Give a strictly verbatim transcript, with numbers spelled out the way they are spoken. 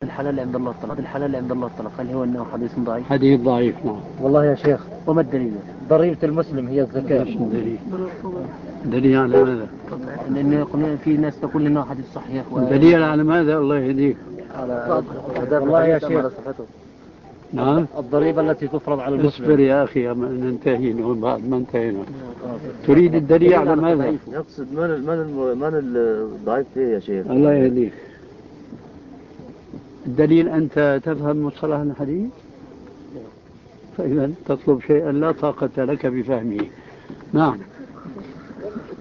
الحلال عند الله الطلاق، الحلال عند الله الطلاق، هل هو أنه حديث ضعيف؟ حديث ضعيف. نعم. والله يا شيخ، وما الدليل؟ ضريبة المسلم هي الزكاة. ايش الدليل؟ دليل على ماذا؟ لأنه يقولون في ناس تقول إنه حديث صحيح. دليل على ماذا؟ الله يهديك. على والله يا شيخ، نعم. الضريبة التي تفرض على المسلم. اصبر يا أخي، ننتهي بعد ما انتهينا. تريد الدليل على ماذا؟ يقصد من من من الضعيف فيه يا شيخ؟ الله يهديك. الدليل أنت تفهم مصطلح الحديث، فإذا تطلب شيئا لا طاقة لك بفهمه. نعم.